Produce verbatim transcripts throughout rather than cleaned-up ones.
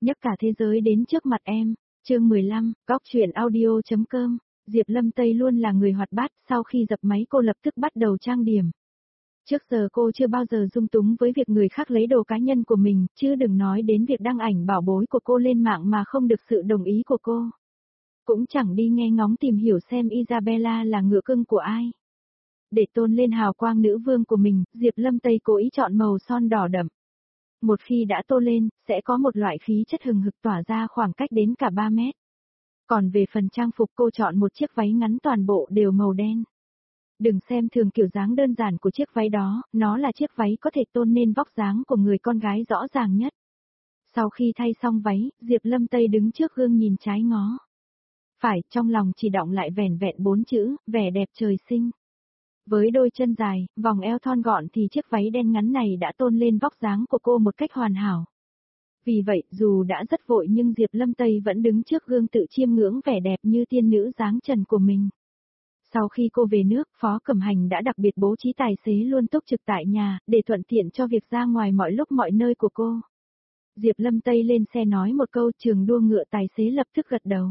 nhấc cả thế giới đến trước mặt em. Chương mười lăm, góc truyện audio chấm com. Diệp Lâm Tây luôn là người hoạt bát, sau khi dập máy cô lập tức bắt đầu trang điểm. Trước giờ cô chưa bao giờ dung túng với việc người khác lấy đồ cá nhân của mình, chứ đừng nói đến việc đăng ảnh bảo bối của cô lên mạng mà không được sự đồng ý của cô. Cũng chẳng đi nghe ngóng tìm hiểu xem Isabella là ngựa cưng của ai. Để tôn lên hào quang nữ vương của mình, Diệp Lâm Tây cố ý chọn màu son đỏ đậm. Một khi đã tô lên, sẽ có một loại khí chất hừng hực tỏa ra khoảng cách đến cả ba mét. Còn về phần trang phục cô chọn một chiếc váy ngắn toàn bộ đều màu đen. Đừng xem thường kiểu dáng đơn giản của chiếc váy đó, nó là chiếc váy có thể tôn nên vóc dáng của người con gái rõ ràng nhất. Sau khi thay xong váy, Diệp Lâm Tây đứng trước gương nhìn trái ngó. Phải, trong lòng chỉ đọng lại vẻn vẹn bốn chữ, vẻ đẹp trời sinh. Với đôi chân dài, vòng eo thon gọn thì chiếc váy đen ngắn này đã tôn lên vóc dáng của cô một cách hoàn hảo. Vì vậy, dù đã rất vội nhưng Diệp Lâm Tây vẫn đứng trước gương tự chiêm ngưỡng vẻ đẹp như tiên nữ dáng trần của mình. Sau khi cô về nước, Phó Cẩm Hành đã đặc biệt bố trí tài xế luôn túc trực tại nhà, để thuận tiện cho việc ra ngoài mọi lúc mọi nơi của cô. Diệp Lâm Tây lên xe nói một câu, trường đua ngựa, tài xế lập tức gật đầu.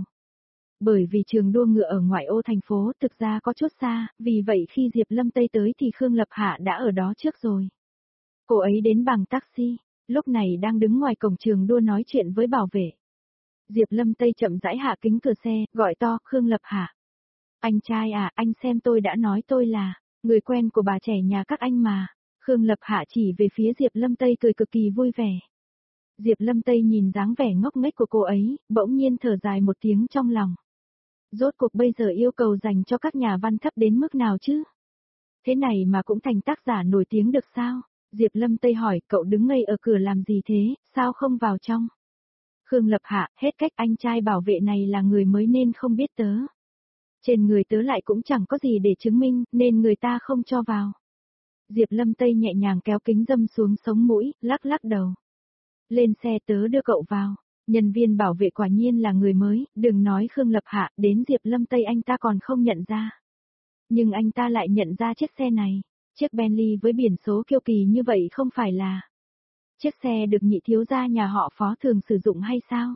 Bởi vì trường đua ngựa ở ngoại ô thành phố thực ra có chút xa, vì vậy khi Diệp Lâm Tây tới thì Khương Lập Hạ đã ở đó trước rồi. Cô ấy đến bằng taxi, lúc này đang đứng ngoài cổng trường đua nói chuyện với bảo vệ. Diệp Lâm Tây chậm rãi hạ kính cửa xe, gọi to, Khương Lập Hạ. Anh trai à, anh xem tôi đã nói tôi là người quen của bà trẻ nhà các anh mà. Khương Lập Hạ chỉ về phía Diệp Lâm Tây cười cực kỳ vui vẻ. Diệp Lâm Tây nhìn dáng vẻ ngốc nghếch của cô ấy, bỗng nhiên thở dài một tiếng trong lòng. Rốt cuộc bây giờ yêu cầu dành cho các nhà văn thấp đến mức nào chứ? Thế này mà cũng thành tác giả nổi tiếng được sao? Diệp Lâm Tây hỏi, cậu đứng ngây ở cửa làm gì thế, sao không vào trong? Khương Lập Hạ, hết cách, anh trai bảo vệ này là người mới nên không biết tớ. Trên người tớ lại cũng chẳng có gì để chứng minh, nên người ta không cho vào. Diệp Lâm Tây nhẹ nhàng kéo kính dâm xuống sống mũi, lắc lắc đầu. Lên xe, tớ đưa cậu vào. Nhân viên bảo vệ quả nhiên là người mới, đừng nói Khương Lập Hạ, đến Diệp Lâm Tây anh ta còn không nhận ra. Nhưng anh ta lại nhận ra chiếc xe này, chiếc Bentley với biển số kiêu kỳ như vậy không phải là chiếc xe được nhị thiếu gia nhà họ Phó thường sử dụng hay sao?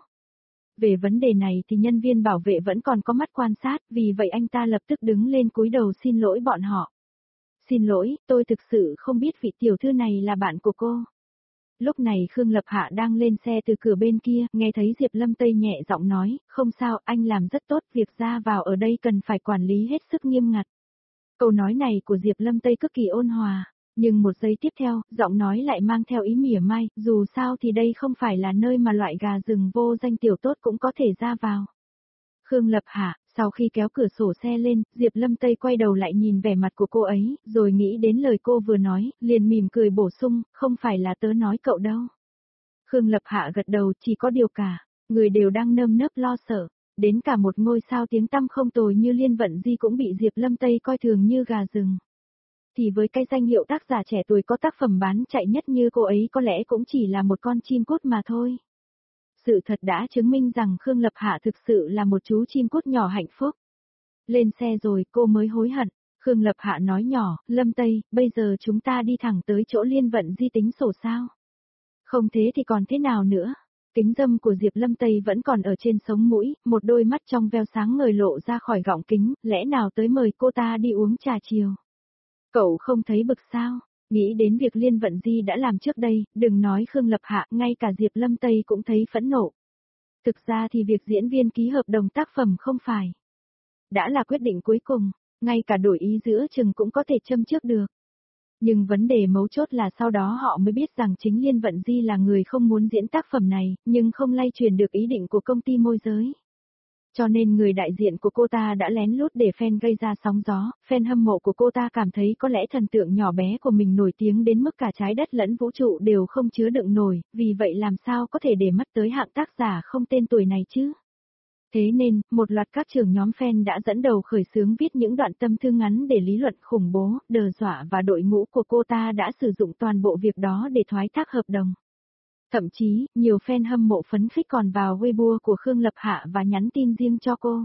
Về vấn đề này thì nhân viên bảo vệ vẫn còn có mắt quan sát, vì vậy anh ta lập tức đứng lên cúi đầu xin lỗi bọn họ. Xin lỗi, tôi thực sự không biết vị tiểu thư này là bạn của cô. Lúc này Khương Lập Hạ đang lên xe từ cửa bên kia, nghe thấy Diệp Lâm Tây nhẹ giọng nói, không sao, anh làm rất tốt, việc ra vào ở đây cần phải quản lý hết sức nghiêm ngặt. Câu nói này của Diệp Lâm Tây cực kỳ ôn hòa, nhưng một giây tiếp theo, giọng nói lại mang theo ý mỉa mai, dù sao thì đây không phải là nơi mà loại gà rừng vô danh tiểu tốt cũng có thể ra vào. Khương Lập Hạ, sau khi kéo cửa sổ xe lên, Diệp Lâm Tây quay đầu lại nhìn vẻ mặt của cô ấy, rồi nghĩ đến lời cô vừa nói, liền mỉm cười bổ sung, không phải là tớ nói cậu đâu. Khương Lập Hạ gật đầu, chỉ có điều cả, người đều đang nơm nớp lo sợ, đến cả một ngôi sao tiếng tăm không tồi như Liên Vận Di cũng bị Diệp Lâm Tây coi thường như gà rừng. Thì với cái danh hiệu tác giả trẻ tuổi có tác phẩm bán chạy nhất như cô ấy có lẽ cũng chỉ là một con chim cút mà thôi. Sự thật đã chứng minh rằng Khương Lập Hạ thực sự là một chú chim cút nhỏ hạnh phúc. Lên xe rồi cô mới hối hận. Khương Lập Hạ nói nhỏ, Lâm Tây, bây giờ chúng ta đi thẳng tới chỗ Liên Vận Di tính sổ sao? Không thế thì còn thế nào nữa? Kính dâm của Diệp Lâm Tây vẫn còn ở trên sống mũi, một đôi mắt trong veo sáng ngời lộ ra khỏi gọng kính, lẽ nào tới mời cô ta đi uống trà chiều? Cậu không thấy bực sao? Nghĩ đến việc Liên Vận Di đã làm trước đây, đừng nói Khương Lập Hạ, ngay cả Diệp Lâm Tây cũng thấy phẫn nộ. Thực ra thì việc diễn viên ký hợp đồng tác phẩm không phải đã là quyết định cuối cùng, ngay cả đổi ý giữa chừng cũng có thể châm trước được. Nhưng vấn đề mấu chốt là sau đó họ mới biết rằng chính Liên Vận Di là người không muốn diễn tác phẩm này, nhưng không lay truyền được ý định của công ty môi giới. Cho nên người đại diện của cô ta đã lén lút để fan gây ra sóng gió, fan hâm mộ của cô ta cảm thấy có lẽ thần tượng nhỏ bé của mình nổi tiếng đến mức cả trái đất lẫn vũ trụ đều không chứa đựng nổi, vì vậy làm sao có thể để mắt tới hạng tác giả không tên tuổi này chứ? Thế nên, một loạt các trưởng nhóm fan đã dẫn đầu khởi xướng viết những đoạn tâm thư ngắn để lý luận khủng bố, đe dọa và đội ngũ của cô ta đã sử dụng toàn bộ việc đó để thoái thác hợp đồng. Thậm chí, nhiều fan hâm mộ phấn khích còn vào Weibo của Khương Lập Hạ và nhắn tin riêng cho cô.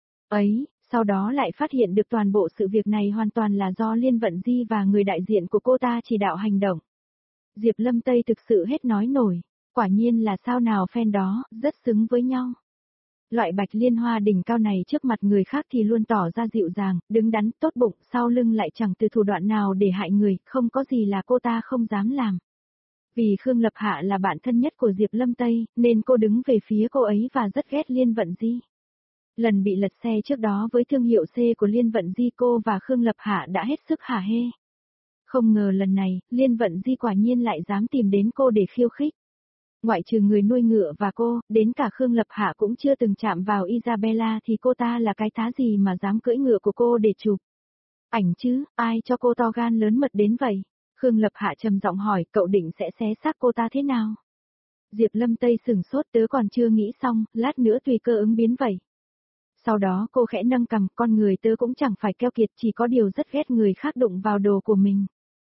Ấy, sau đó lại phát hiện được toàn bộ sự việc này hoàn toàn là do Liên Vận Di và người đại diện của cô ta chỉ đạo hành động. Diệp Lâm Tây thực sự hết nói nổi. Quả nhiên là sao nào fan đó, rất xứng với nhau. Loại bạch liên hoa đỉnh cao này trước mặt người khác thì luôn tỏ ra dịu dàng, đứng đắn, tốt bụng, sau lưng lại chẳng từ thủ đoạn nào để hại người, không có gì là cô ta không dám làm. Vì Khương Lập Hạ là bạn thân nhất của Diệp Lâm Tây, nên cô đứng về phía cô ấy và rất ghét Liên Vận Di. Lần bị lật xe trước đó với thương hiệu C của Liên Vận Di, cô và Khương Lập Hạ đã hết sức hả hê. Không ngờ lần này, Liên Vận Di quả nhiên lại dám tìm đến cô để khiêu khích. Ngoại trừ người nuôi ngựa và cô, đến cả Khương Lập Hạ cũng chưa từng chạm vào Isabella thì cô ta là cái thá gì mà dám cưỡi ngựa của cô để chụp. Ảnh chứ, ai cho cô to gan lớn mật đến vậy? Khương Lập Hạ trầm giọng hỏi, cậu định sẽ xé xác cô ta thế nào? Diệp Lâm Tây sừng sốt, tớ còn chưa nghĩ xong, lát nữa tùy cơ ứng biến vậy. Sau đó cô khẽ nâng cằm, con người tớ cũng chẳng phải keo kiệt, chỉ có điều rất ghét người khác đụng vào đồ của mình.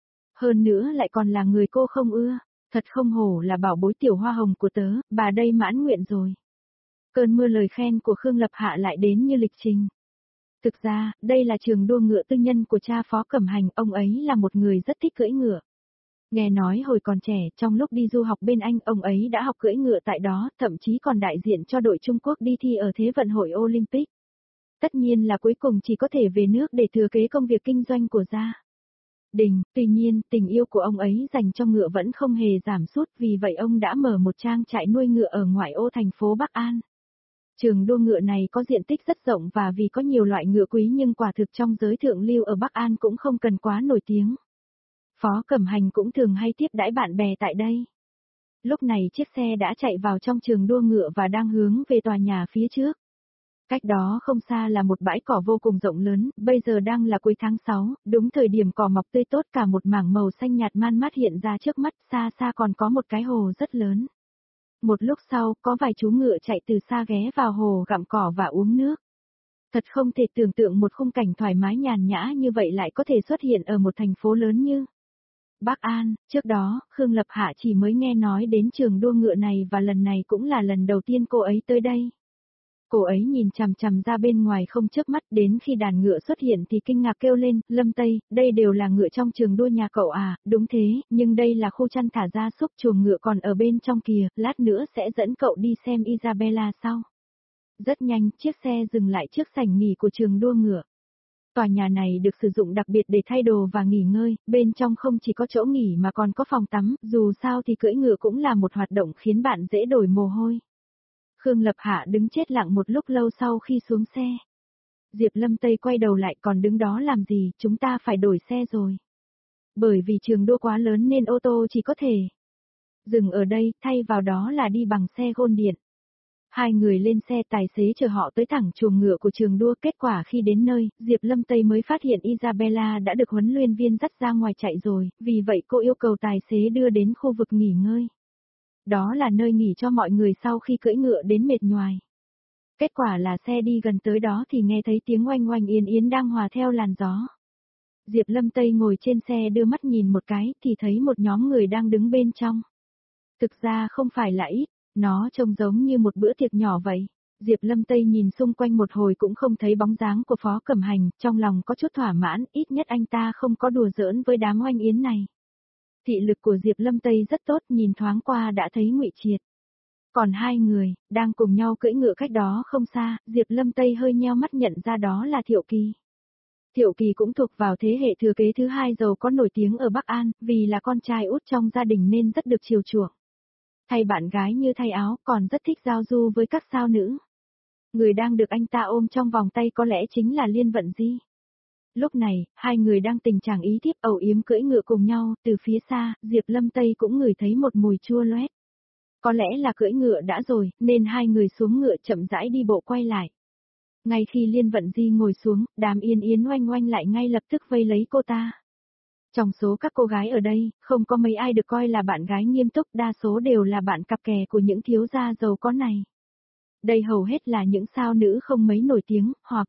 Hơn nữa lại còn là người cô không ưa, thật không hổ là bảo bối tiểu hoa hồng của tớ, bà đây mãn nguyện rồi. Cơn mưa lời khen của Khương Lập Hạ lại đến như lịch trình. Thực ra, đây là trường đua ngựa tư nhân của cha Phó Cẩm Hành, ông ấy là một người rất thích cưỡi ngựa. Nghe nói hồi còn trẻ, trong lúc đi du học bên Anh, ông ấy đã học cưỡi ngựa tại đó, thậm chí còn đại diện cho đội Trung Quốc đi thi ở Thế vận hội Olympic. Tất nhiên là cuối cùng chỉ có thể về nước để thừa kế công việc kinh doanh của gia đình, tuy nhiên, tình yêu của ông ấy dành cho ngựa vẫn không hề giảm sút, vì vậy ông đã mở một trang trại nuôi ngựa ở ngoại ô thành phố Bắc An. Trường đua ngựa này có diện tích rất rộng và vì có nhiều loại ngựa quý nhưng quả thực trong giới thượng lưu ở Bắc An cũng không cần quá nổi tiếng. Phó Cẩm Hành cũng thường hay tiếp đãi bạn bè tại đây. Lúc này chiếc xe đã chạy vào trong trường đua ngựa và đang hướng về tòa nhà phía trước. Cách đó không xa là một bãi cỏ vô cùng rộng lớn, bây giờ đang là cuối tháng sáu, đúng thời điểm cỏ mọc tươi tốt, cả một mảng màu xanh nhạt man mát hiện ra trước mắt, xa xa còn có một cái hồ rất lớn. Một lúc sau, có vài chú ngựa chạy từ xa ghé vào hồ gặm cỏ và uống nước. Thật không thể tưởng tượng một khung cảnh thoải mái nhàn nhã như vậy lại có thể xuất hiện ở một thành phố lớn như Bắc An. Trước đó, Khương Lập Hạ chỉ mới nghe nói đến trường đua ngựa này và lần này cũng là lần đầu tiên cô ấy tới đây. Cô ấy nhìn chằm chằm ra bên ngoài không chớp mắt, đến khi đàn ngựa xuất hiện thì kinh ngạc kêu lên, Lâm Tây, đây đều là ngựa trong trường đua nhà cậu à? Đúng thế, nhưng đây là khu chăn thả gia súc, chuồng ngựa còn ở bên trong kìa, lát nữa sẽ dẫn cậu đi xem Isabella sau. Rất nhanh, chiếc xe dừng lại trước sảnh nghỉ của trường đua ngựa. Tòa nhà này được sử dụng đặc biệt để thay đồ và nghỉ ngơi, bên trong không chỉ có chỗ nghỉ mà còn có phòng tắm, dù sao thì cưỡi ngựa cũng là một hoạt động khiến bạn dễ đổi mồ hôi. Khương Lập Hạ đứng chết lặng một lúc lâu sau khi xuống xe. Diệp Lâm Tây quay đầu lại, còn đứng đó làm gì, chúng ta phải đổi xe rồi. Bởi vì trường đua quá lớn nên ô tô chỉ có thể dừng ở đây, thay vào đó là đi bằng xe gôn điện. Hai người lên xe, tài xế chở họ tới thẳng chuồng ngựa của trường đua, kết quả khi đến nơi, Diệp Lâm Tây mới phát hiện Isabella đã được huấn luyện viên dắt ra ngoài chạy rồi, vì vậy cô yêu cầu tài xế đưa đến khu vực nghỉ ngơi. Đó là nơi nghỉ cho mọi người sau khi cưỡi ngựa đến mệt nhoài. Kết quả là xe đi gần tới đó thì nghe thấy tiếng oanh oanh yên yến đang hòa theo làn gió. Diệp Lâm Tây ngồi trên xe đưa mắt nhìn một cái thì thấy một nhóm người đang đứng bên trong. Thực ra không phải là ít, nó trông giống như một bữa tiệc nhỏ vậy. Diệp Lâm Tây nhìn xung quanh một hồi cũng không thấy bóng dáng của Phó Cẩm Hành, trong lòng có chút thỏa mãn, ít nhất anh ta không có đùa giỡn với đám oanh yến này. Thị lực của Diệp Lâm Tây rất tốt, nhìn thoáng qua đã thấy Ngụy Triệt. Còn hai người, đang cùng nhau cưỡi ngựa cách đó không xa, Diệp Lâm Tây hơi nheo mắt nhận ra đó là Thiệu Kỳ. Thiệu Kỳ cũng thuộc vào thế hệ thừa kế thứ hai giàu có nổi tiếng ở Bắc An, vì là con trai út trong gia đình nên rất được chiều chuộng. Thay bạn gái như thay áo, còn rất thích giao du với các sao nữ. Người đang được anh ta ôm trong vòng tay có lẽ chính là Liên Vận Di. Lúc này, hai người đang tình trạng ý thiếp ầu yếm cưỡi ngựa cùng nhau, từ phía xa, Diệp Lâm Tây cũng ngửi thấy một mùi chua loét. Có lẽ là cưỡi ngựa đã rồi, nên hai người xuống ngựa chậm rãi đi bộ quay lại. Ngay khi Liên Vận Di ngồi xuống, đám yên yến oanh oanh lại ngay lập tức vây lấy cô ta. Trong số các cô gái ở đây, không có mấy ai được coi là bạn gái nghiêm túc, đa số đều là bạn cặp kè của những thiếu gia giàu có này. Đây hầu hết là những sao nữ không mấy nổi tiếng, hoặc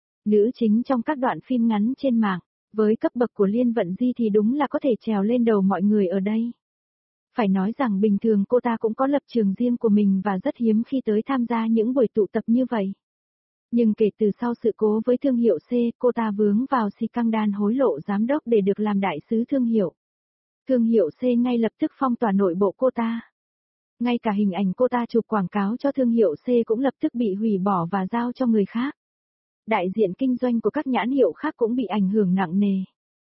nữ chính trong các đoạn phim ngắn trên mạng. Với cấp bậc của Liên Vận Di thì đúng là có thể trèo lên đầu mọi người ở đây. Phải nói rằng bình thường cô ta cũng có lập trường riêng của mình và rất hiếm khi tới tham gia những buổi tụ tập như vậy. Nhưng kể từ sau sự cố với thương hiệu C, cô ta vướng vào scandal hối lộ giám đốc để được làm đại sứ thương hiệu. Thương hiệu C ngay lập tức phong tỏa nội bộ cô ta. Ngay cả hình ảnh cô ta chụp quảng cáo cho thương hiệu C cũng lập tức bị hủy bỏ và giao cho người khác. Đại diện kinh doanh của các nhãn hiệu khác cũng bị ảnh hưởng nặng nề.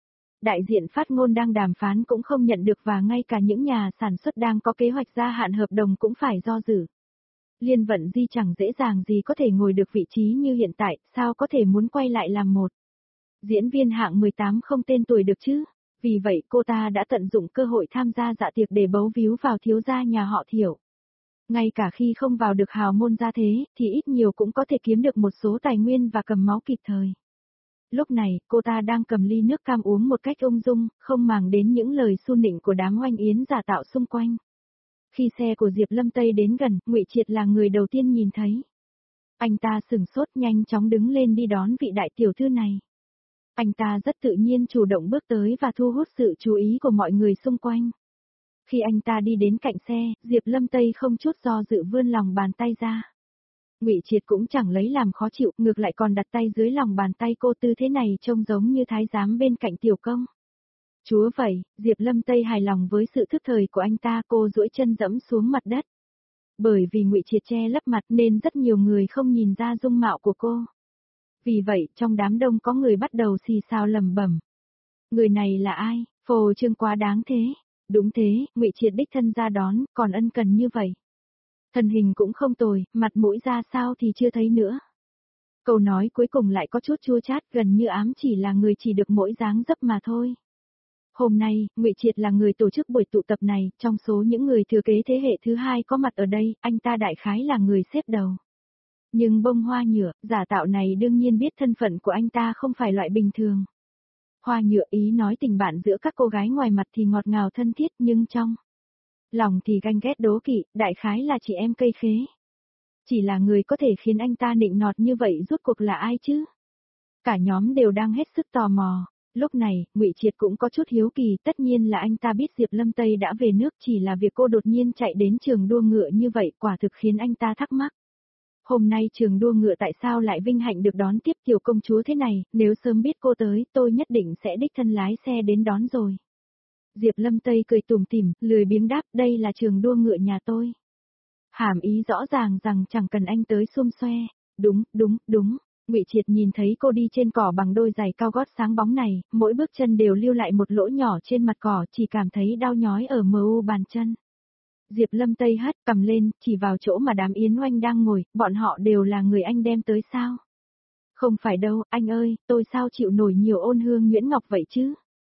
Đại diện phát ngôn đang đàm phán cũng không nhận được và ngay cả những nhà sản xuất đang có kế hoạch gia hạn hợp đồng cũng phải do dự. Liên Vận Di chẳng dễ dàng gì có thể ngồi được vị trí như hiện tại, sao có thể muốn quay lại làm một diễn viên hạng mười tám không tên tuổi được chứ? Vì vậy cô ta đã tận dụng cơ hội tham gia dạ tiệc để bấu víu vào thiếu gia nhà họ Thiệu. Ngay cả khi không vào được hào môn gia thế, thì ít nhiều cũng có thể kiếm được một số tài nguyên và cầm máu kịp thời. Lúc này, cô ta đang cầm ly nước cam uống một cách ung dung, không màng đến những lời su nịnh của đám oanh yến giả tạo xung quanh. Khi xe của Diệp Lâm Tây đến gần, Ngụy Triệt là người đầu tiên nhìn thấy. Anh ta sừng sốt nhanh chóng đứng lên đi đón vị đại tiểu thư này. Anh ta rất tự nhiên chủ động bước tới và thu hút sự chú ý của mọi người xung quanh. Khi anh ta đi đến cạnh xe, Diệp Lâm Tây không chút do dự vươn lòng bàn tay ra. Ngụy Triệt cũng chẳng lấy làm khó chịu, ngược lại còn đặt tay dưới lòng bàn tay cô, tư thế này trông giống như thái giám bên cạnh tiểu công. Chúa vậy, Diệp Lâm Tây hài lòng với sự thức thời của anh ta, cô duỗi chân dẫm xuống mặt đất. Bởi vì Ngụy Triệt che lấp mặt nên rất nhiều người không nhìn ra dung mạo của cô. Vì vậy, trong đám đông có người bắt đầu xì xào lẩm bẩm. Người này là ai? Phô trương quá đáng thế. Đúng thế, Ngụy Triệt đích thân ra đón, còn ân cần như vậy. Thân hình cũng không tồi, mặt mũi ra sao thì chưa thấy nữa. Câu nói cuối cùng lại có chút chua chát, gần như ám chỉ là người chỉ được mỗi dáng dấp mà thôi. Hôm nay, Ngụy Triệt là người tổ chức buổi tụ tập này, trong số những người thừa kế thế hệ thứ hai có mặt ở đây, anh ta đại khái là người xếp đầu. Nhưng bông hoa nhựa, giả tạo này đương nhiên biết thân phận của anh ta không phải loại bình thường. Hoa nhựa ý nói tình bạn giữa các cô gái ngoài mặt thì ngọt ngào thân thiết nhưng trong lòng thì ganh ghét đố kỵ, đại khái là chị em cây khế. Chỉ là người có thể khiến anh ta nịnh nọt như vậy rốt cuộc là ai chứ? Cả nhóm đều đang hết sức tò mò. Lúc này, Ngụy Triệt cũng có chút hiếu kỳ, tất nhiên là anh ta biết Diệp Lâm Tây đã về nước, chỉ là việc cô đột nhiên chạy đến trường đua ngựa như vậy quả thực khiến anh ta thắc mắc. Hôm nay trường đua ngựa tại sao lại vinh hạnh được đón tiếp tiểu công chúa thế này, nếu sớm biết cô tới, tôi nhất định sẽ đích thân lái xe đến đón rồi. Diệp Lâm Tây cười tủm tỉm, lười biếng đáp, đây là trường đua ngựa nhà tôi. Hàm ý rõ ràng rằng chẳng cần anh tới xum xoe. Đúng, đúng, đúng. Ngụy Triệt nhìn thấy cô đi trên cỏ bằng đôi giày cao gót sáng bóng này, mỗi bước chân đều lưu lại một lỗ nhỏ trên mặt cỏ, chỉ cảm thấy đau nhói ở mờ u bàn chân. Diệp Lâm Tây hất cầm lên, chỉ vào chỗ mà đám Yến Oanh đang ngồi, bọn họ đều là người anh đem tới sao? Không phải đâu, anh ơi, tôi sao chịu nổi nhiều Ôn Hương Nguyễn Ngọc vậy chứ?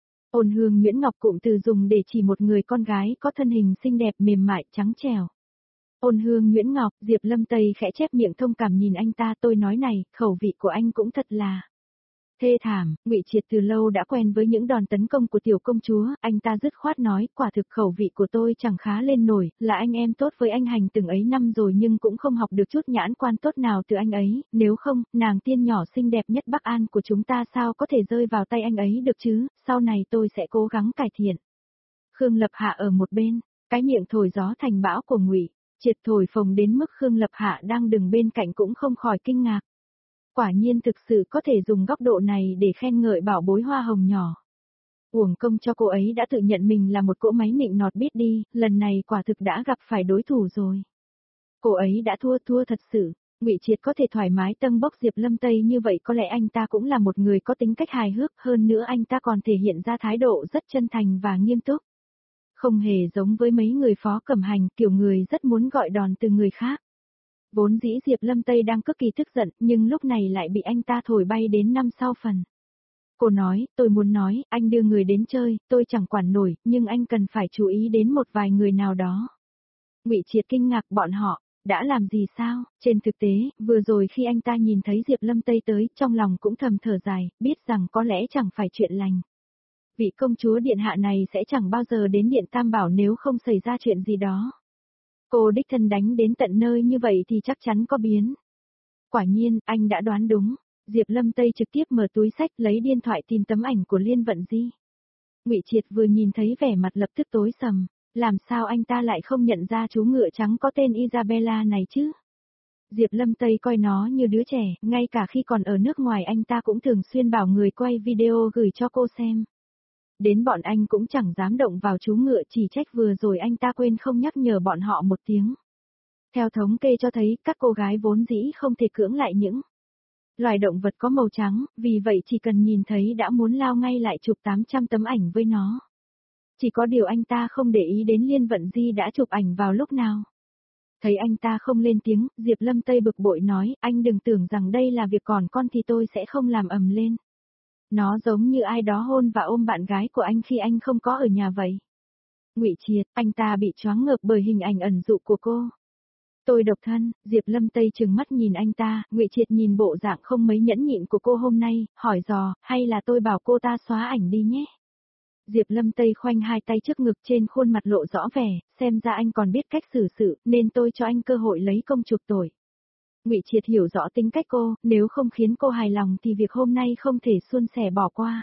Ôn Hương Nguyễn Ngọc cụm từ dùng để chỉ một người con gái có thân hình xinh đẹp mềm mại trắng trẻo. Ôn Hương Nguyễn Ngọc, Diệp Lâm Tây khẽ chép miệng thông cảm nhìn anh ta, tôi nói này, khẩu vị của anh cũng thật là thê thảm. Ngụy Triệt từ lâu đã quen với những đòn tấn công của tiểu công chúa, anh ta dứt khoát nói, quả thực khẩu vị của tôi chẳng khá lên nổi, là anh em tốt với anh hành từng ấy năm rồi nhưng cũng không học được chút nhãn quan tốt nào từ anh ấy, nếu không, nàng tiên nhỏ xinh đẹp nhất Bắc An của chúng ta sao có thể rơi vào tay anh ấy được chứ, sau này tôi sẽ cố gắng cải thiện. Khương Lập Hạ ở một bên, cái miệng thổi gió thành bão của Ngụy Triệt thổi phồng đến mức Khương Lập Hạ đang đứng bên cạnh cũng không khỏi kinh ngạc. Quả nhiên thực sự có thể dùng góc độ này để khen ngợi bảo bối hoa hồng nhỏ. Uổng công cho cô ấy đã tự nhận mình là một cỗ máy nịnh nọt biết đi, lần này quả thực đã gặp phải đối thủ rồi. Cô ấy đã thua thua thật sự, Ngụy Triệt có thể thoải mái tâng bốc Diệp Lâm Tây như vậy có lẽ anh ta cũng là một người có tính cách hài hước, hơn nữa anh ta còn thể hiện ra thái độ rất chân thành và nghiêm túc. Không hề giống với mấy người Phó Cẩm Hành, kiểu người rất muốn gọi đòn từ người khác. Vốn dĩ Diệp Lâm Tây đang cực kỳ tức giận, nhưng lúc này lại bị anh ta thổi bay đến năm sau phần. Cô nói, tôi muốn nói, anh đưa người đến chơi, tôi chẳng quản nổi, nhưng anh cần phải chú ý đến một vài người nào đó. Ngụy Triệt kinh ngạc, bọn họ đã làm gì sao? Trên thực tế, vừa rồi khi anh ta nhìn thấy Diệp Lâm Tây tới, trong lòng cũng thầm thở dài, biết rằng có lẽ chẳng phải chuyện lành. Vị công chúa điện hạ này sẽ chẳng bao giờ đến điện Tam Bảo nếu không xảy ra chuyện gì đó. Cô đích thân đánh đến tận nơi như vậy thì chắc chắn có biến. Quả nhiên, anh đã đoán đúng. Diệp Lâm Tây trực tiếp mở túi sách lấy điện thoại tìm tấm ảnh của Liên Vận Di. Ngụy Triệt vừa nhìn thấy vẻ mặt lập tức tối sầm, làm sao anh ta lại không nhận ra chú ngựa trắng có tên Isabella này chứ? Diệp Lâm Tây coi nó như đứa trẻ, ngay cả khi còn ở nước ngoài anh ta cũng thường xuyên bảo người quay video gửi cho cô xem. Đến bọn anh cũng chẳng dám động vào chú ngựa, chỉ trách vừa rồi anh ta quên không nhắc nhở bọn họ một tiếng. Theo thống kê cho thấy, các cô gái vốn dĩ không thể cưỡng lại những loài động vật có màu trắng, vì vậy chỉ cần nhìn thấy đã muốn lao ngay lại chụp tám trăm tấm ảnh với nó. Chỉ có điều anh ta không để ý đến Liên Vận Di đã chụp ảnh vào lúc nào. Thấy anh ta không lên tiếng, Diệp Lâm Tây bực bội nói, anh đừng tưởng rằng đây là việc còn con thì tôi sẽ không làm ầm lên. Nó giống như ai đó hôn và ôm bạn gái của anh khi anh không có ở nhà vậy. Ngụy Triệt, anh ta bị choáng ngợp bởi hình ảnh ẩn dụ của cô. Tôi độc thân, Diệp Lâm Tây trừng mắt nhìn anh ta, Ngụy Triệt nhìn bộ dạng không mấy nhẫn nhịn của cô hôm nay, hỏi dò, hay là tôi bảo cô ta xóa ảnh đi nhé. Diệp Lâm Tây khoanh hai tay trước ngực, trên khuôn mặt lộ rõ vẻ, xem ra anh còn biết cách xử sự, nên tôi cho anh cơ hội lấy công chuộc tội. Ngụy Triệt hiểu rõ tính cách cô, nếu không khiến cô hài lòng thì việc hôm nay không thể suôn sẻ bỏ qua.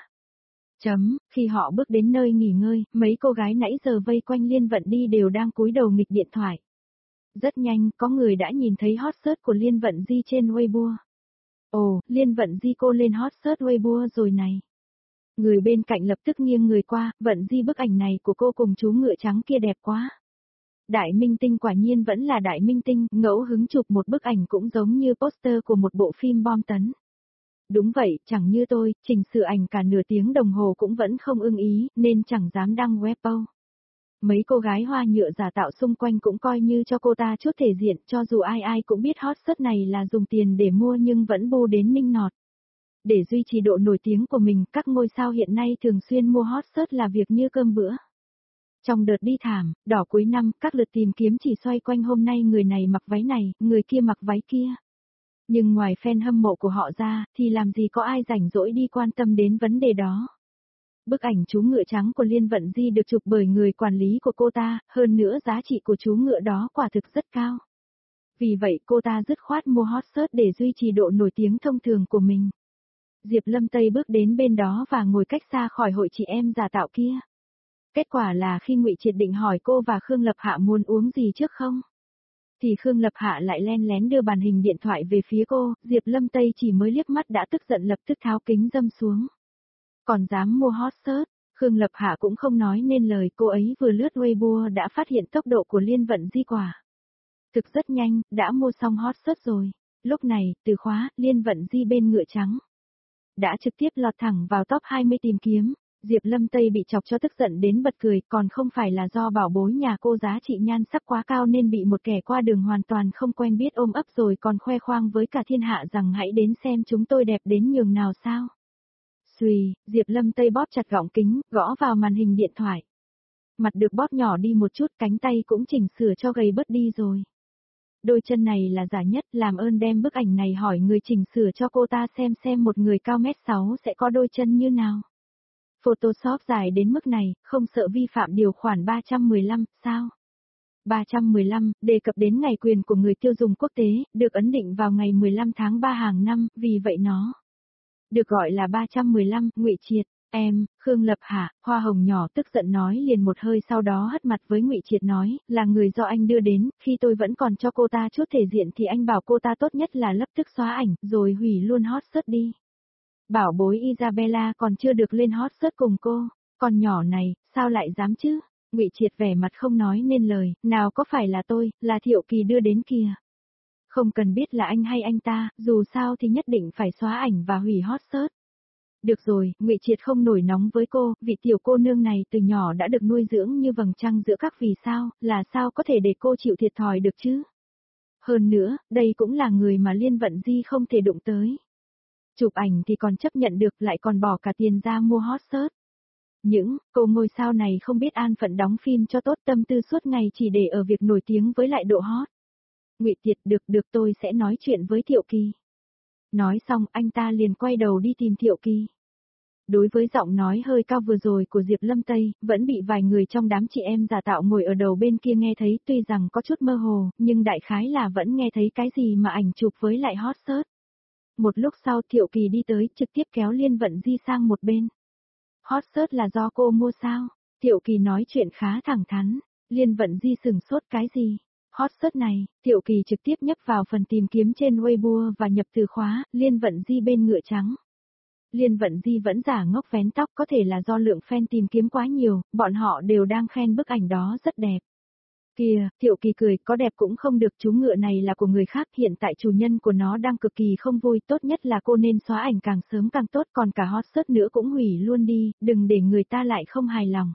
Chấm, khi họ bước đến nơi nghỉ ngơi, mấy cô gái nãy giờ vây quanh Liên Vận Đi đều đang cúi đầu nghịch điện thoại. Rất nhanh, có người đã nhìn thấy hot search của Liên Vận Di trên Weibo. Ồ, Liên Vận Di cô lên hot search Weibo rồi này. Người bên cạnh lập tức nghiêng người qua, Vận Di bức ảnh này của cô cùng chú ngựa trắng kia đẹp quá. Đại minh tinh quả nhiên vẫn là đại minh tinh, ngẫu hứng chụp một bức ảnh cũng giống như poster của một bộ phim bom tấn. Đúng vậy, chẳng như tôi, chỉnh sửa ảnh cả nửa tiếng đồng hồ cũng vẫn không ưng ý, nên chẳng dám đăng Weibo. Mấy cô gái hoa nhựa giả tạo xung quanh cũng coi như cho cô ta chút thể diện, cho dù ai ai cũng biết hot search này là dùng tiền để mua nhưng vẫn bu đến ninh nọt. Để duy trì độ nổi tiếng của mình, các ngôi sao hiện nay thường xuyên mua hot search là việc như cơm bữa. Trong đợt đi thảm, đỏ cuối năm, các lượt tìm kiếm chỉ xoay quanh hôm nay người này mặc váy này, người kia mặc váy kia. Nhưng ngoài fan hâm mộ của họ ra, thì làm gì có ai rảnh rỗi đi quan tâm đến vấn đề đó. Bức ảnh chú ngựa trắng của Liên Vận Di được chụp bởi người quản lý của cô ta, hơn nữa giá trị của chú ngựa đó quả thực rất cao. Vì vậy cô ta dứt khoát mua hot search để duy trì độ nổi tiếng thông thường của mình. Diệp Lâm Tây bước đến bên đó và ngồi cách xa khỏi hội chị em giả tạo kia. Kết quả là khi Ngụy Triệt định hỏi cô và Khương Lập Hạ muốn uống gì trước không, thì Khương Lập Hạ lại len lén đưa màn hình điện thoại về phía cô, Diệp Lâm Tây chỉ mới liếc mắt đã tức giận lập tức tháo kính dâm xuống. Còn dám mua hot search, Khương Lập Hạ cũng không nói nên lời, cô ấy vừa lướt Weibo đã phát hiện tốc độ của Liên Vận Di quả thực rất nhanh, đã mua xong hot search rồi. Lúc này, từ khóa, Liên Vận Di bên ngựa trắng đã trực tiếp lọt thẳng vào top hai mươi tìm kiếm. Diệp Lâm Tây bị chọc cho tức giận đến bật cười, còn không phải là do bảo bối nhà cô giá trị nhan sắc quá cao nên bị một kẻ qua đường hoàn toàn không quen biết ôm ấp rồi còn khoe khoang với cả thiên hạ rằng hãy đến xem chúng tôi đẹp đến nhường nào sao. Xùy, Diệp Lâm Tây bóp chặt gọng kính, gõ vào màn hình điện thoại. Mặt được bóp nhỏ đi một chút, cánh tay cũng chỉnh sửa cho gầy bớt đi rồi. Đôi chân này là giả nhất, làm ơn đem bức ảnh này hỏi người chỉnh sửa cho cô ta xem xem một người cao mét sáu sẽ có đôi chân như nào. Photoshop dài đến mức này, không sợ vi phạm điều khoản ba trăm mười lăm, sao? ba trăm mười lăm, đề cập đến ngày quyền của người tiêu dùng quốc tế, được ấn định vào ngày mười lăm tháng ba hàng năm, vì vậy nó được gọi là ba trăm mười lăm, Ngụy Triệt, em, Khương Lập Hạ, hoa hồng nhỏ tức giận nói liền một hơi sau đó hất mặt với Ngụy Triệt nói, là người do anh đưa đến, khi tôi vẫn còn cho cô ta chút thể diện thì anh bảo cô ta tốt nhất là lập tức xóa ảnh, rồi hủy luôn hot search đi. Bảo bối Isabella còn chưa được lên hot search cùng cô, con nhỏ này, sao lại dám chứ? Ngụy Triệt vẻ mặt không nói nên lời, nào có phải là tôi, là Thiệu Kỳ đưa đến kìa. Không cần biết là anh hay anh ta, dù sao thì nhất định phải xóa ảnh và hủy hot search. Được rồi, Ngụy Triệt không nổi nóng với cô, vị tiểu cô nương này từ nhỏ đã được nuôi dưỡng như vầng trăng giữa các vì sao, là sao có thể để cô chịu thiệt thòi được chứ? Hơn nữa, đây cũng là người mà Liên Vận Di không thể đụng tới. Chụp ảnh thì còn chấp nhận được, lại còn bỏ cả tiền ra mua hot search. Những cô ngôi sao này không biết an phận đóng phim cho tốt, tâm tư suốt ngày chỉ để ở việc nổi tiếng với lại độ hot. Ngụy Triệt, được được tôi sẽ nói chuyện với Thiệu Kỳ. Nói xong anh ta liền quay đầu đi tìm Thiệu Kỳ. Đối với giọng nói hơi cao vừa rồi của Diệp Lâm Tây, vẫn bị vài người trong đám chị em giả tạo ngồi ở đầu bên kia nghe thấy, tuy rằng có chút mơ hồ, nhưng đại khái là vẫn nghe thấy cái gì mà ảnh chụp với lại hot search. Một lúc sau Thiệu Kỳ đi tới, trực tiếp kéo Liên Vận Di sang một bên. Hot search là do cô mua sao? Thiệu Kỳ nói chuyện khá thẳng thắn. Liên Vận Di sừng sốt cái gì? Hot search này, Thiệu Kỳ trực tiếp nhấp vào phần tìm kiếm trên Weibo và nhập từ khóa, Liên Vận Di bên ngựa trắng. Liên Vận Di vẫn giả ngốc vén tóc, có thể là do lượng fan tìm kiếm quá nhiều, bọn họ đều đang khen bức ảnh đó rất đẹp. Kìa, Thiệu Kỳ cười, có đẹp cũng không được, chú ngựa này là của người khác, hiện tại chủ nhân của nó đang cực kỳ không vui, tốt nhất là cô nên xóa ảnh càng sớm càng tốt, còn cả hot search nữa cũng hủy luôn đi, đừng để người ta lại không hài lòng.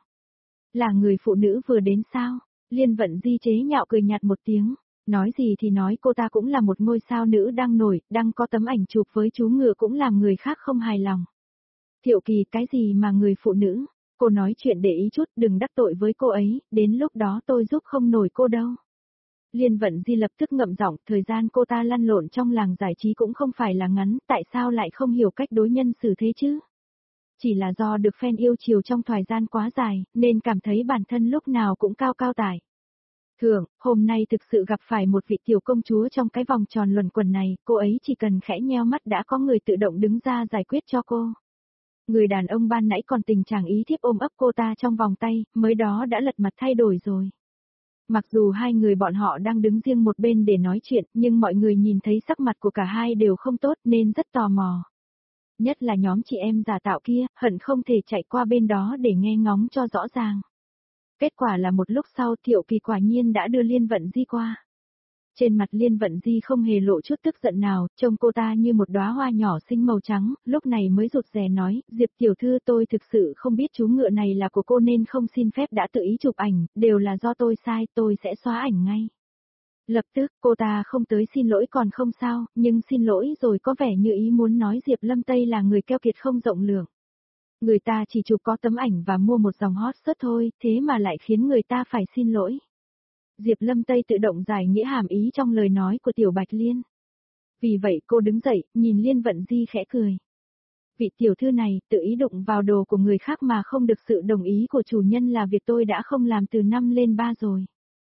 Là người phụ nữ vừa đến sao? Liên Vận Di chế nhạo cười nhạt một tiếng, nói gì thì nói, cô ta cũng là một ngôi sao nữ đang nổi, đang có tấm ảnh chụp với chú ngựa cũng làm người khác không hài lòng. Thiệu Kỳ, cái gì mà người phụ nữ? Cô nói chuyện để ý chút, đừng đắc tội với cô ấy, đến lúc đó tôi giúp không nổi cô đâu. Liên Vận Di lập tức ngậm giọng, thời gian cô ta lăn lộn trong làng giải trí cũng không phải là ngắn, tại sao lại không hiểu cách đối nhân xử thế chứ? Chỉ là do được fan yêu chiều trong thời gian quá dài, nên cảm thấy bản thân lúc nào cũng cao cao tại thượng, hôm nay thực sự gặp phải một vị tiểu công chúa trong cái vòng tròn luẩn quẩn này, cô ấy chỉ cần khẽ nheo mắt đã có người tự động đứng ra giải quyết cho cô. Người đàn ông ban nãy còn tình trạng ý thiếp ôm ấp cô ta trong vòng tay, mới đó đã lật mặt thay đổi rồi. Mặc dù hai người bọn họ đang đứng riêng một bên để nói chuyện, nhưng mọi người nhìn thấy sắc mặt của cả hai đều không tốt nên rất tò mò. Nhất là nhóm chị em giả tạo kia, hận không thể chạy qua bên đó để nghe ngóng cho rõ ràng. Kết quả là một lúc sau Thiệu Kỳ quả nhiên đã đưa Liên Vận Di qua. Trên mặt Liên Vận Di không hề lộ chút tức giận nào, trông cô ta như một đóa hoa nhỏ xinh màu trắng, lúc này mới rụt rè nói, Diệp tiểu thư, tôi thực sự không biết chú ngựa này là của cô nên không xin phép đã tự ý chụp ảnh, đều là do tôi sai, tôi sẽ xóa ảnh ngay. Lập tức, cô ta không tới xin lỗi còn không sao, nhưng xin lỗi rồi có vẻ như ý muốn nói Diệp Lâm Tây là người keo kiệt không rộng lượng. Người ta chỉ chụp có tấm ảnh và mua một dòng hot search thôi, thế mà lại khiến người ta phải xin lỗi. Diệp Lâm Tây tự động giải nghĩa hàm ý trong lời nói của Tiểu Bạch Liên. Vì vậy cô đứng dậy, nhìn Liên Vận Di khẽ cười. Vị tiểu thư này, tự ý đụng vào đồ của người khác mà không được sự đồng ý của chủ nhân là việc tôi đã không làm từ năm lên ba rồi.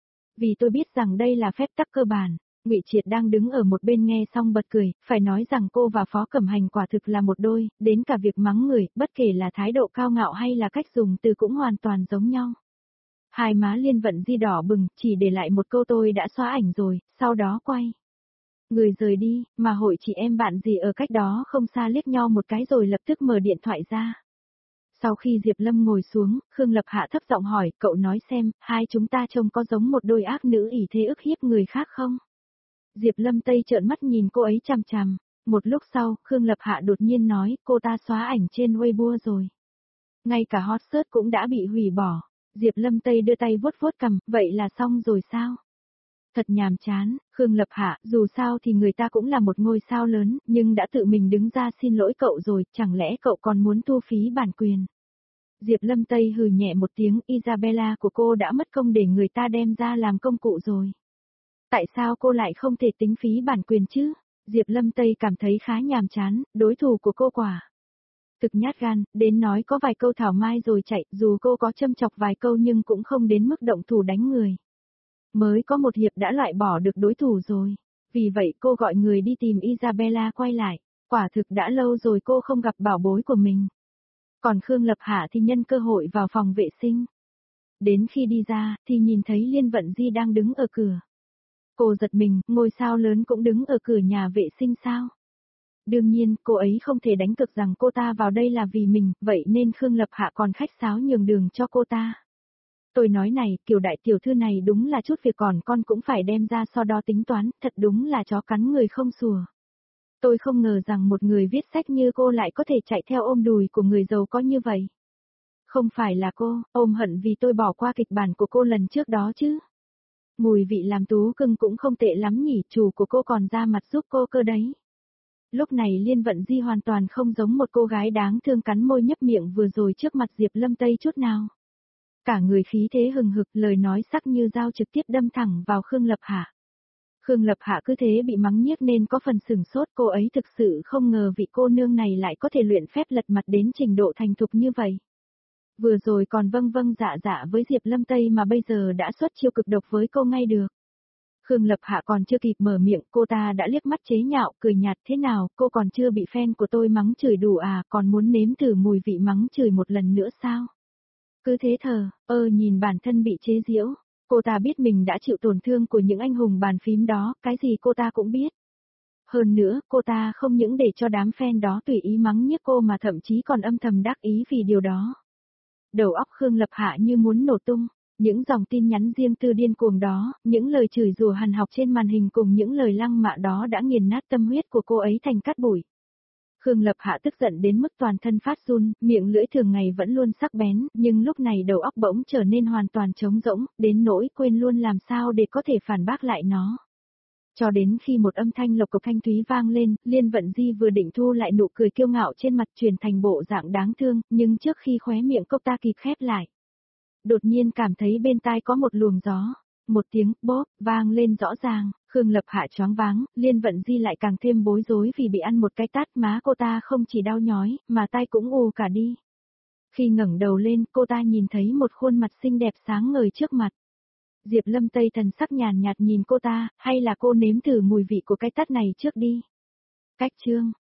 Vì tôi biết rằng đây là phép tắc cơ bản. Ngụy Triệt đang đứng ở một bên nghe xong bật cười, phải nói rằng cô và Phó Cẩm Hành quả thực là một đôi, đến cả việc mắng người, bất kể là thái độ cao ngạo hay là cách dùng từ cũng hoàn toàn giống nhau. Hai má Liên Vận Di đỏ bừng, chỉ để lại một câu tôi đã xóa ảnh rồi, sau đó quay người rời đi, mà hội chị em bạn gì ở cách đó không xa liếc nhau một cái rồi lập tức mở điện thoại ra. Sau khi Diệp Lâm ngồi xuống, Khương Lập Hạ thấp giọng hỏi, cậu nói xem, hai chúng ta trông có giống một đôi ác nữ ỷ thế ức hiếp người khác không? Diệp Lâm Tây trợn mắt nhìn cô ấy chằm chằm, một lúc sau, Khương Lập Hạ đột nhiên nói, cô ta xóa ảnh trên Weibo rồi. Ngay cả hot search cũng đã bị hủy bỏ. Diệp Lâm Tây đưa tay vuốt vuốt cằm, vậy là xong rồi sao? Thật nhàm chán, Khương Lập Hạ, dù sao thì người ta cũng là một ngôi sao lớn, nhưng đã tự mình đứng ra xin lỗi cậu rồi, chẳng lẽ cậu còn muốn thu phí bản quyền? Diệp Lâm Tây hừ nhẹ một tiếng, Isabella của cô đã mất công để người ta đem ra làm công cụ rồi. Tại sao cô lại không thể tính phí bản quyền chứ? Diệp Lâm Tây cảm thấy khá nhàm chán, đối thủ của cô quả thực nhát gan, đến nói có vài câu thảo mai rồi chạy, dù cô có châm chọc vài câu nhưng cũng không đến mức động thủ đánh người. Mới có một hiệp đã loại bỏ được đối thủ rồi. Vì vậy cô gọi người đi tìm Isabella quay lại, quả thực đã lâu rồi cô không gặp bảo bối của mình. Còn Khương Lập Hạ thì nhân cơ hội vào phòng vệ sinh. Đến khi đi ra, thì nhìn thấy Liên Vận Di đang đứng ở cửa. Cô giật mình, ngôi sao lớn cũng đứng ở cửa nhà vệ sinh sao? Đương nhiên, cô ấy không thể đánh cược rằng cô ta vào đây là vì mình, vậy nên Khương Lập Hạ còn khách sáo nhường đường cho cô ta. Tôi nói này, kiểu đại tiểu thư này đúng là chút việc còn con cũng phải đem ra so đo tính toán, thật đúng là chó cắn người không sủa. Tôi không ngờ rằng một người viết sách như cô lại có thể chạy theo ôm đùi của người giàu có như vậy. Không phải là cô, ôm hận vì tôi bỏ qua kịch bản của cô lần trước đó chứ. Mùi vị làm tú cưng cũng không tệ lắm nhỉ, chủ của cô còn ra mặt giúp cô cơ đấy. Lúc này Liên Vận Di hoàn toàn không giống một cô gái đáng thương cắn môi nhấp miệng vừa rồi trước mặt Diệp Lâm Tây chút nào. Cả người khí thế hừng hực, lời nói sắc như dao trực tiếp đâm thẳng vào Khương Lập Hạ. Khương Lập Hạ cứ thế bị mắng nhiếc nên có phần sửng sốt, cô ấy thực sự không ngờ vị cô nương này lại có thể luyện phép lật mặt đến trình độ thành thục như vậy. Vừa rồi còn vâng vâng dạ dạ với Diệp Lâm Tây mà bây giờ đã xuất chiêu cực độc với cô ngay được. Khương Lập Hạ còn chưa kịp mở miệng, cô ta đã liếc mắt chế nhạo, cười nhạt, thế nào, cô còn chưa bị fan của tôi mắng chửi đủ à, còn muốn nếm thử mùi vị mắng chửi một lần nữa sao? Cứ thế thờ, ơ nhìn bản thân bị chế giễu, cô ta biết mình đã chịu tổn thương của những anh hùng bàn phím đó, cái gì cô ta cũng biết. Hơn nữa, cô ta không những để cho đám fan đó tùy ý mắng nhiếc cô mà thậm chí còn âm thầm đắc ý vì điều đó. Đầu óc Khương Lập Hạ như muốn nổ tung, những dòng tin nhắn riêng tư điên cuồng đó, những lời chửi rủa hằn học trên màn hình cùng những lời lăng mạ đó đã nghiền nát tâm huyết của cô ấy thành cát bụi. Khương Lập Hạ tức giận đến mức toàn thân phát run, miệng lưỡi thường ngày vẫn luôn sắc bén, nhưng lúc này đầu óc bỗng trở nên hoàn toàn trống rỗng, đến nỗi quên luôn làm sao để có thể phản bác lại nó. Cho đến khi một âm thanh lộc cộc thanh thúy vang lên, Liên Vận Di vừa định thu lại nụ cười kiêu ngạo trên mặt chuyển thành bộ dạng đáng thương, nhưng trước khi khóe miệng cô ta kịp khép lại. Đột nhiên cảm thấy bên tai có một luồng gió, một tiếng bóp vang lên rõ ràng, Khương Lập Hạ choáng váng, Liên Vận Di lại càng thêm bối rối vì bị ăn một cái tát, má cô ta không chỉ đau nhói, mà tai cũng ù cả đi. Khi ngẩng đầu lên, cô ta nhìn thấy một khuôn mặt xinh đẹp sáng ngời trước mặt. Diệp Lâm Tây thần sắc nhàn nhạt nhìn cô ta, hay là cô nếm thử mùi vị của cái tát này trước đi. Cách chương